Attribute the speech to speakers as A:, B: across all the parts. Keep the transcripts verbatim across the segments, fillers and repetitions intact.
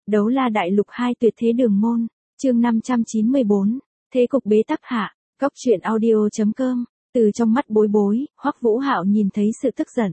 A: Đấu La Đại Lục hai tuyệt thế đường môn, chương năm trăm chín mươi bốn, thế cục bế tắc hạ, góc truyện audio chấm com, từ trong mắt Bối Bối, Hoắc Vũ Hạo nhìn thấy sự tức giận.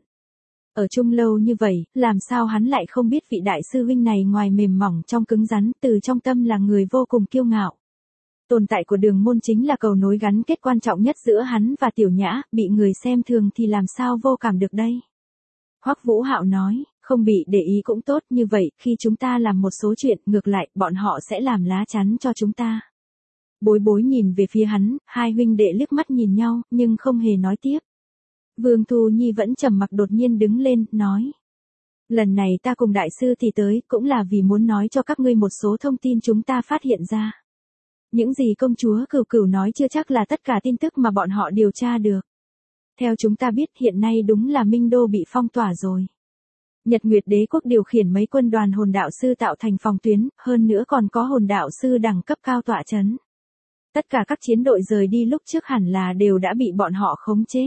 A: Ở chung lâu như vậy, làm sao hắn lại không biết vị đại sư huynh này ngoài mềm mỏng trong cứng rắn, từ trong tâm là người vô cùng kiêu ngạo. Tồn tại của đường môn chính là cầu nối gắn kết quan trọng nhất giữa hắn và Tiểu Nhã, bị người xem thường thì làm sao vô cảm được đây. Hoắc Vũ Hạo nói, không bị để ý cũng tốt, như vậy, khi chúng ta làm một số chuyện, ngược lại, bọn họ sẽ làm lá chắn cho chúng ta. Bối Bối nhìn về phía hắn, hai huynh đệ liếc mắt nhìn nhau, nhưng không hề nói tiếp. Vương Thu Nhi vẫn trầm mặc, đột nhiên đứng lên, nói. Lần này ta cùng đại sư thì tới, cũng là vì muốn nói cho các ngươi một số thông tin chúng ta phát hiện ra. Những gì công chúa Cửu Cửu nói chưa chắc là tất cả tin tức mà bọn họ điều tra được. Theo chúng ta biết, hiện nay đúng là Minh Đô bị phong tỏa rồi. Nhật Nguyệt Đế quốc điều khiển mấy quân đoàn hồn đạo sư tạo thành phòng tuyến, hơn nữa còn có hồn đạo sư đẳng cấp cao tọa chấn. Tất cả các chiến đội rời đi lúc trước hẳn là đều đã bị bọn họ khống chế.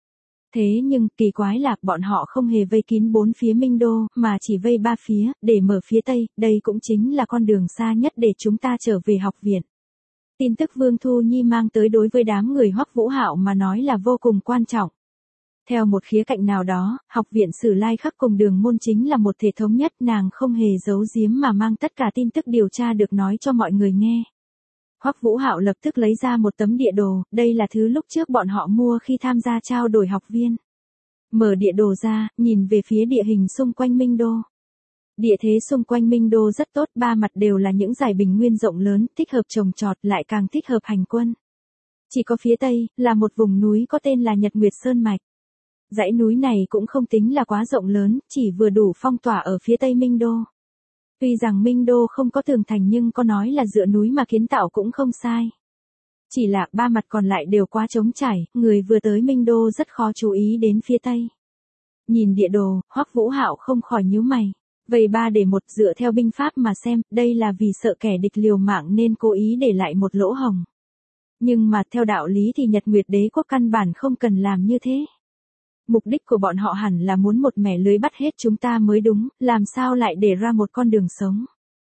A: Thế nhưng, kỳ quái là, bọn họ không hề vây kín bốn phía Minh Đô, mà chỉ vây ba phía, để mở phía Tây, đây cũng chính là con đường xa nhất để chúng ta trở về học viện. Tin tức Vương Thu Nhi mang tới đối với đám người Hoắc Vũ Hạo mà nói là vô cùng quan trọng. Theo một khía cạnh nào đó, học viện Sử Lai Khắc cùng đường môn chính là một thể thống nhất, nàng không hề giấu giếm mà mang tất cả tin tức điều tra được nói cho mọi người nghe. Hoắc Vũ Hạo lập tức lấy ra một tấm địa đồ, đây là thứ lúc trước bọn họ mua khi tham gia trao đổi học viên. Mở địa đồ ra, nhìn về phía địa hình xung quanh Minh Đô. Địa thế xung quanh Minh Đô rất tốt, ba mặt đều là những dải bình nguyên rộng lớn, thích hợp trồng trọt, lại càng thích hợp hành quân. Chỉ có phía Tây, là một vùng núi có tên là Nhật Nguyệt Sơn Mạch. Dãy núi này cũng không tính là quá rộng lớn, chỉ vừa đủ phong tỏa ở phía Tây Minh Đô. Tuy rằng Minh Đô không có tường thành nhưng có nói là dựa núi mà kiến tạo cũng không sai. Chỉ là ba mặt còn lại đều quá trống trải, người vừa tới Minh Đô rất khó chú ý đến phía Tây. Nhìn địa đồ, Hoắc Vũ Hạo không khỏi nhíu mày. Vây ba để một, dựa theo binh pháp mà xem, đây là vì sợ kẻ địch liều mạng nên cố ý để lại một lỗ hổng. Nhưng mà theo đạo lý thì Nhật Nguyệt Đế quốc căn bản không cần làm như thế. Mục đích của bọn họ hẳn là muốn một mẻ lưới bắt hết chúng ta mới đúng, làm sao lại để ra một con đường sống.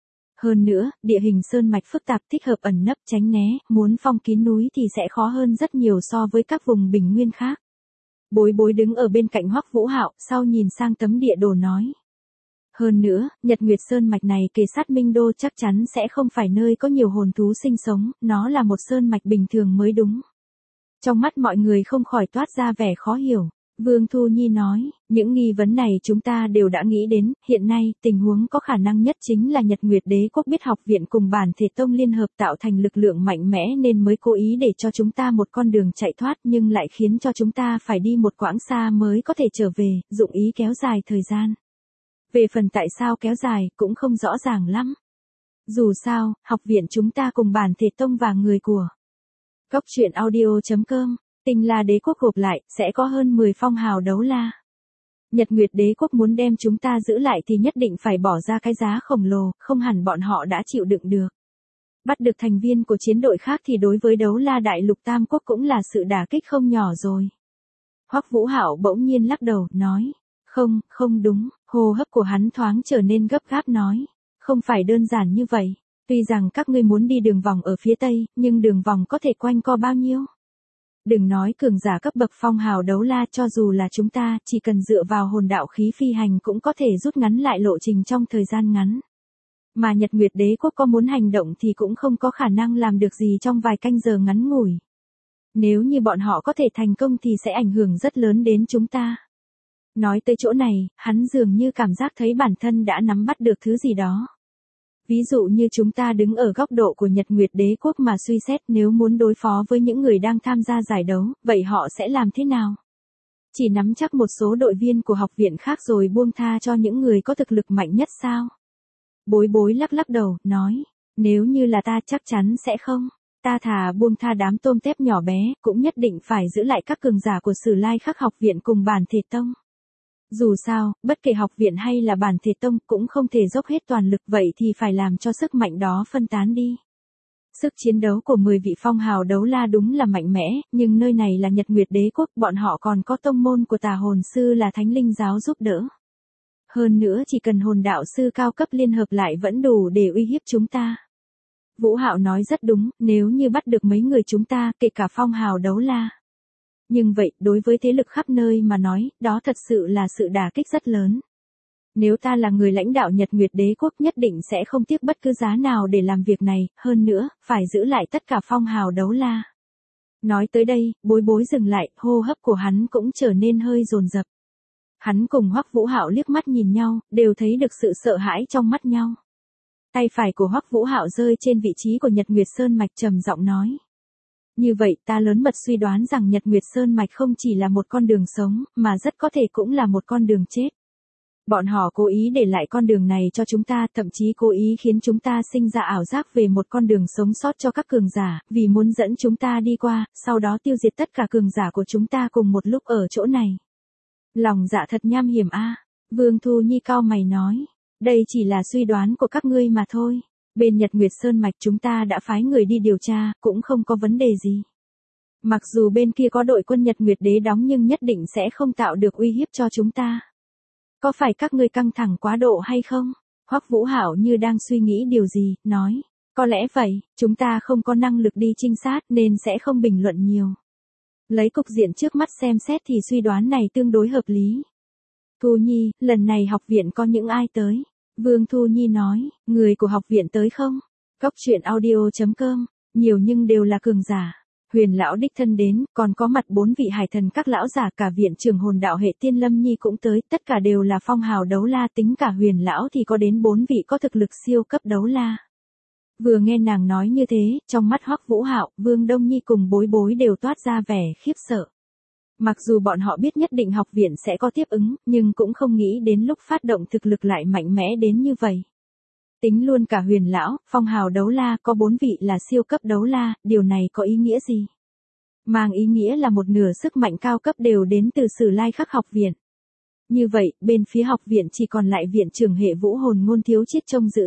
A: Hơn nữa, địa hình sơn mạch phức tạp, thích hợp ẩn nấp tránh né, muốn phong kín núi thì sẽ khó hơn rất nhiều so với các vùng bình nguyên khác. Bối Bối đứng ở bên cạnh Hoắc Vũ Hạo, sau nhìn sang tấm địa đồ nói. Hơn nữa, Nhật Nguyệt Sơn Mạch này kề sát Minh Đô chắc chắn sẽ không phải nơi có nhiều hồn thú sinh sống, nó là một sơn mạch bình thường mới đúng. Trong mắt mọi người không khỏi toát ra vẻ khó hiểu. Vương Thu Nhi nói, những nghi vấn này chúng ta đều đã nghĩ đến, hiện nay, tình huống có khả năng nhất chính là Nhật Nguyệt Đế quốc biết học viện cùng Bản Thể Tông liên hợp tạo thành lực lượng mạnh mẽ nên mới cố ý để cho chúng ta một con đường chạy thoát nhưng lại khiến cho chúng ta phải đi một quãng xa mới có thể trở về, dụng ý kéo dài thời gian. Về phần tại sao kéo dài, cũng không rõ ràng lắm. Dù sao, học viện chúng ta cùng Bản Thể Tông và người của góc truyện audio chấm com, Tinh La Đế quốc gộp lại, sẽ có hơn mười phong hào đấu la. Nhật Nguyệt Đế quốc muốn đem chúng ta giữ lại thì nhất định phải bỏ ra cái giá khổng lồ, không hẳn bọn họ đã chịu đựng được. Bắt được thành viên của chiến đội khác thì đối với Đấu La Đại Lục Tam Quốc cũng là sự đả kích không nhỏ rồi. Hoắc Vũ Hạo bỗng nhiên lắc đầu, nói. Không, không đúng, hô hấp của hắn thoáng trở nên gấp gáp nói. Không phải đơn giản như vậy. Tuy rằng các ngươi muốn đi đường vòng ở phía Tây, nhưng đường vòng có thể quanh co bao nhiêu? Đừng nói cường giả cấp bậc phong hào đấu la, cho dù là chúng ta, chỉ cần dựa vào hồn đạo khí phi hành cũng có thể rút ngắn lại lộ trình trong thời gian ngắn. Mà Nhật Nguyệt Đế quốc có muốn hành động thì cũng không có khả năng làm được gì trong vài canh giờ ngắn ngủi. Nếu như bọn họ có thể thành công thì sẽ ảnh hưởng rất lớn đến chúng ta. Nói tới chỗ này, hắn dường như cảm giác thấy bản thân đã nắm bắt được thứ gì đó. Ví dụ như chúng ta đứng ở góc độ của Nhật Nguyệt Đế quốc mà suy xét, nếu muốn đối phó với những người đang tham gia giải đấu, vậy họ sẽ làm thế nào? Chỉ nắm chắc một số đội viên của học viện khác rồi buông tha cho những người có thực lực mạnh nhất sao? Bối Bối lắc lắc đầu, nói, nếu như là ta chắc chắn sẽ không. Ta thà buông tha đám tôm tép nhỏ bé, cũng nhất định phải giữ lại các cường giả của Sử Lai Khắc học viện cùng Bản Thể Tông. Dù sao, bất kể học viện hay là Bản Thể Tông cũng không thể dốc hết toàn lực, vậy thì phải làm cho sức mạnh đó phân tán đi. Sức chiến đấu của mười vị phong hào đấu la đúng là mạnh mẽ, nhưng nơi này là Nhật Nguyệt Đế quốc, bọn họ còn có tông môn của tà hồn sư là Thánh Linh giáo giúp đỡ. Hơn nữa chỉ cần hồn đạo sư cao cấp liên hợp lại vẫn đủ để uy hiếp chúng ta. Vũ Hạo nói rất đúng, nếu như bắt được mấy người chúng ta, kể cả phong hào đấu la. Nhưng vậy, đối với thế lực khắp nơi mà nói, đó thật sự là sự đả kích rất lớn. Nếu ta là người lãnh đạo Nhật Nguyệt Đế quốc nhất định sẽ không tiếc bất cứ giá nào để làm việc này, hơn nữa, phải giữ lại tất cả phong hào đấu la. Nói tới đây, Bối Bối dừng lại, hô hấp của hắn cũng trở nên hơi dồn dập. Hắn cùng Hoắc Vũ Hạo liếc mắt nhìn nhau, đều thấy được sự sợ hãi trong mắt nhau. Tay phải của Hoắc Vũ Hạo rơi trên vị trí của Nhật Nguyệt Sơn Mạch trầm giọng nói. Như vậy ta lớn mật suy đoán rằng Nhật Nguyệt Sơn Mạch không chỉ là một con đường sống, mà rất có thể cũng là một con đường chết. Bọn họ cố ý để lại con đường này cho chúng ta, thậm chí cố ý khiến chúng ta sinh ra ảo giác về một con đường sống sót cho các cường giả, vì muốn dẫn chúng ta đi qua, sau đó tiêu diệt tất cả cường giả của chúng ta cùng một lúc ở chỗ này. Lòng dạ thật nham hiểm a. Vương Thu Nhi cau mày nói. Đây chỉ là suy đoán của các ngươi mà thôi. Bên Nhật Nguyệt Sơn Mạch chúng ta đã phái người đi điều tra, cũng không có vấn đề gì. Mặc dù bên kia có đội quân Nhật Nguyệt Đế đóng nhưng nhất định sẽ không tạo được uy hiếp cho chúng ta. Có phải các ngươi căng thẳng quá độ hay không? Hoắc Vũ Hạo như đang suy nghĩ điều gì, nói. Có lẽ vậy, chúng ta không có năng lực đi trinh sát nên sẽ không bình luận nhiều. Lấy cục diện trước mắt xem xét thì suy đoán này tương đối hợp lý. Thu Nhi, lần này học viện có những ai tới? Vương Thu Nhi nói, người của học viện tới không? Cốc truyện audio chấm com, nhiều nhưng đều là cường giả. Huyền lão đích thân đến, còn có mặt bốn vị hải thần các lão giả, cả viện trưởng hồn đạo hệ Tiên Lâm Nhi cũng tới, tất cả đều là phong hào đấu la, tính cả huyền lão thì có đến bốn vị có thực lực siêu cấp đấu la. Vừa nghe nàng nói như thế, trong mắt Hoắc Vũ Hạo, Vương Đông Nhi cùng Bối Bối đều toát ra vẻ khiếp sợ. Mặc dù bọn họ biết nhất định học viện sẽ có tiếp ứng, nhưng cũng không nghĩ đến lúc phát động thực lực lại mạnh mẽ đến như vậy. Tính luôn cả huyền lão, phong hào đấu la, có bốn vị là siêu cấp đấu la, điều này có ý nghĩa gì? Mang ý nghĩa là một nửa sức mạnh cao cấp đều đến từ Sử Lai Khắc học viện. Như vậy, bên phía học viện chỉ còn lại viện trưởng hệ Vũ Hồn Ngôn Thiếu Chiết trông giữ.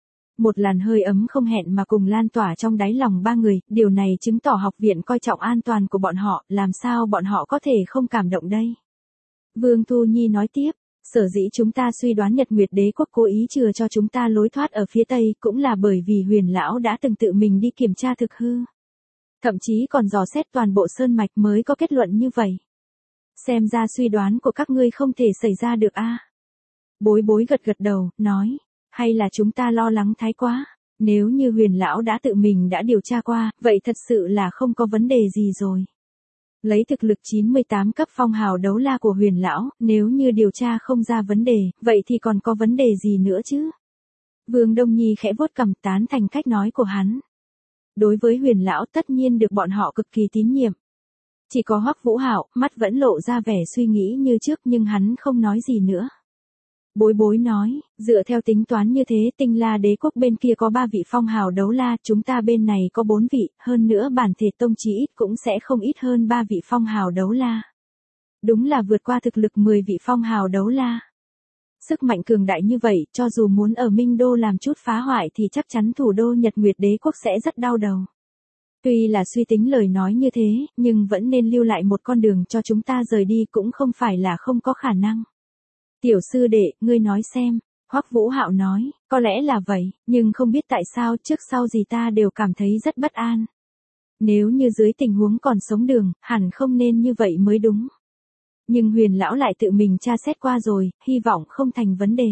A: Một làn hơi ấm không hẹn mà cùng lan tỏa trong đáy lòng ba người, điều này chứng tỏ học viện coi trọng an toàn của bọn họ, làm sao bọn họ có thể không cảm động đây? Vương Thu Nhi nói tiếp, sở dĩ chúng ta suy đoán Nhật Nguyệt Đế quốc cố ý chừa cho chúng ta lối thoát ở phía Tây cũng là bởi vì huyền lão đã từng tự mình đi kiểm tra thực hư. Thậm chí còn dò xét toàn bộ sơn mạch mới có kết luận như vậy. Xem ra suy đoán của các ngươi không thể xảy ra được a. Bối Bối gật gật đầu, nói. Hay là chúng ta lo lắng thái quá? Nếu như huyền lão đã tự mình đã điều tra qua, vậy thật sự là không có vấn đề gì rồi. Lấy thực lực chín mươi tám cấp phong hào đấu la của huyền lão, nếu như điều tra không ra vấn đề, vậy thì còn có vấn đề gì nữa chứ? Vương Đông Nhi khẽ vuốt cằm tán thành cách nói của hắn. Đối với huyền lão tất nhiên được bọn họ cực kỳ tín nhiệm. Chỉ có Hoắc Vũ Hạo, mắt vẫn lộ ra vẻ suy nghĩ như trước nhưng hắn không nói gì nữa. Bối Bối nói, dựa theo tính toán như thế, Tinh La Đế quốc bên kia có ba vị phong hào đấu la, chúng ta bên này có bốn vị, hơn nữa bản thể tông chí ít cũng sẽ không ít hơn ba vị phong hào đấu la. Đúng là vượt qua thực lực mười vị phong hào đấu la. Sức mạnh cường đại như vậy, cho dù muốn ở Minh Đô làm chút phá hoại thì chắc chắn thủ đô Nhật Nguyệt Đế quốc sẽ rất đau đầu. Tuy là suy tính lời nói như thế, nhưng vẫn nên lưu lại một con đường cho chúng ta rời đi cũng không phải là không có khả năng. Tiểu sư đệ, ngươi nói xem, Hoắc Vũ Hạo nói, có lẽ là vậy, nhưng không biết tại sao trước sau gì ta đều cảm thấy rất bất an. Nếu như dưới tình huống còn sống đường, hẳn không nên như vậy mới đúng. Nhưng huyền lão lại tự mình tra xét qua rồi, hy vọng không thành vấn đề.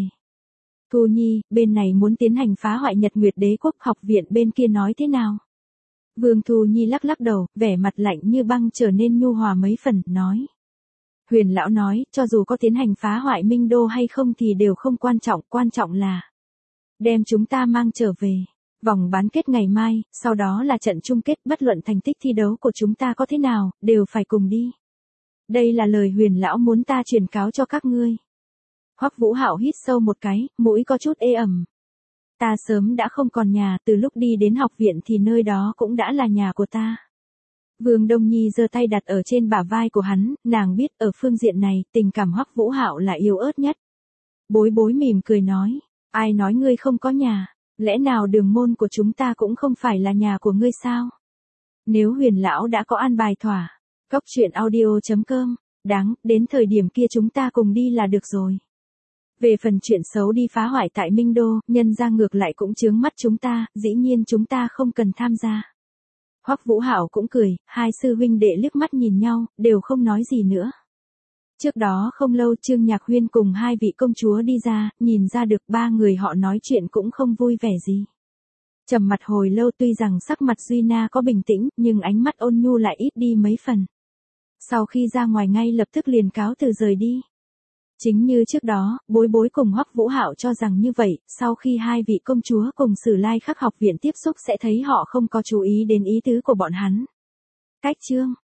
A: Thu Nhi, bên này muốn tiến hành phá hoại Nhật Nguyệt Đế quốc, học viện bên kia nói thế nào? Vương Thu Nhi lắc lắc đầu, vẻ mặt lạnh như băng trở nên nhu hòa mấy phần, nói. Huyền lão nói, cho dù có tiến hành phá hoại Minh Đô hay không thì đều không quan trọng, quan trọng là đem chúng ta mang trở về. Vòng bán kết ngày mai, sau đó là trận chung kết, bất luận thành tích thi đấu của chúng ta có thế nào, đều phải cùng đi. Đây là lời huyền lão muốn ta truyền cáo cho các ngươi. Hoắc Vũ Hạo hít sâu một cái, mũi có chút ê ẩm. Ta sớm đã không còn nhà, từ lúc đi đến học viện thì nơi đó cũng đã là nhà của ta. Vương Đông Nhi giơ tay đặt ở trên bả vai của hắn, nàng biết ở phương diện này, tình cảm Hoắc Vũ Hạo là yếu ớt nhất. Bối Bối mỉm cười nói, ai nói ngươi không có nhà, lẽ nào đường môn của chúng ta cũng không phải là nhà của ngươi sao? Nếu huyền lão đã có an bài thỏa, cốc truyện audio chấm com, đáng, đến thời điểm kia chúng ta cùng đi là được rồi. Về phần chuyện xấu đi phá hoại tại Minh Đô, nhân ra ngược lại cũng chướng mắt chúng ta, dĩ nhiên chúng ta không cần tham gia. Hoắc Vũ Hạo cũng cười, hai sư huynh đệ liếc mắt nhìn nhau, đều không nói gì nữa. Trước đó không lâu Trương Nhạc Huyên cùng hai vị công chúa đi ra, nhìn ra được ba người họ nói chuyện cũng không vui vẻ gì. Trầm mặt hồi lâu, tuy rằng sắc mặt Duy Na có bình tĩnh, nhưng ánh mắt ôn nhu lại ít đi mấy phần. Sau khi ra ngoài ngay lập tức liền cáo từ rời đi. Chính như trước đó, Bối Bối cùng Hoắc Vũ Hạo cho rằng như vậy, sau khi hai vị công chúa cùng Sử Lai Khắc học viện tiếp xúc sẽ thấy họ không có chú ý đến ý tứ của bọn hắn. Cách chương